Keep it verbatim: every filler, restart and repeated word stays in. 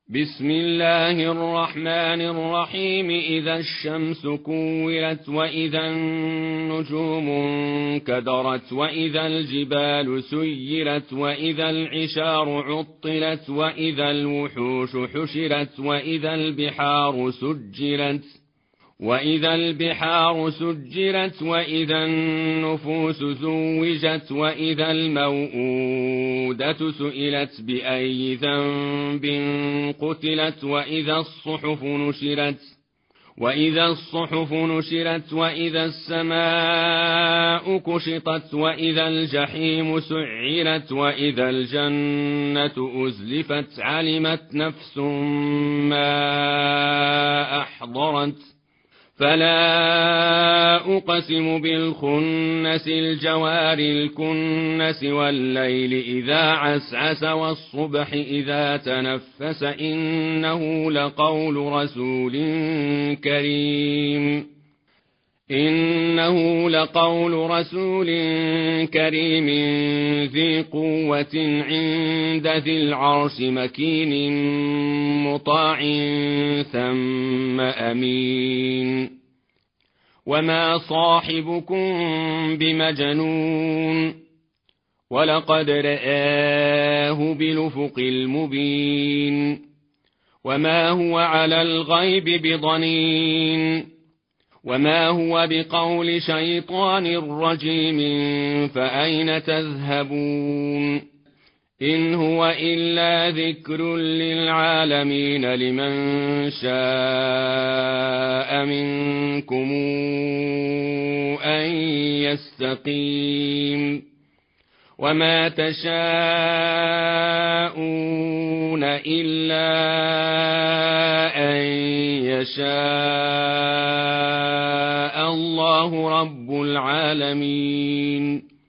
بسم الله الرحمن الرحيم. إذا الشمس كورت وإذا النجوم انكدرت وإذا الجبال سيرت وإذا العشار عطلت وإذا الوحوش حشرت وإذا البحار سجرت وإذا البحار سجرت وإذا النفوس زوجت وإذا الموءودة سئلت بأي ذنب قتلت وإذا الصحف نشرت وإذا الصحف نشرت وإذا السماء كشطت وإذا الجحيم سعرت وإذا الجنة أزلفت علمت نفس ما أحضرت فلا أقسم بالخنس الجوار الكنس والليل إذا عسعس والصبح إذا تنفس إنه لقول رسول كريم إنه لقول رسول كريم ذي قوة عند ذي العرش مكين مطاع ثم أمين وما صاحبكم بمجنون ولقد رآه بالأفق المبين وما هو على الغيب بضنين وما هو بقول شيطان رجيم فأين تذهبون إن هو إلا ذكر للعالمين لمن شاء منكم أن يستقيم وما تشاءون إلا أن يشاء الله رب العالمين.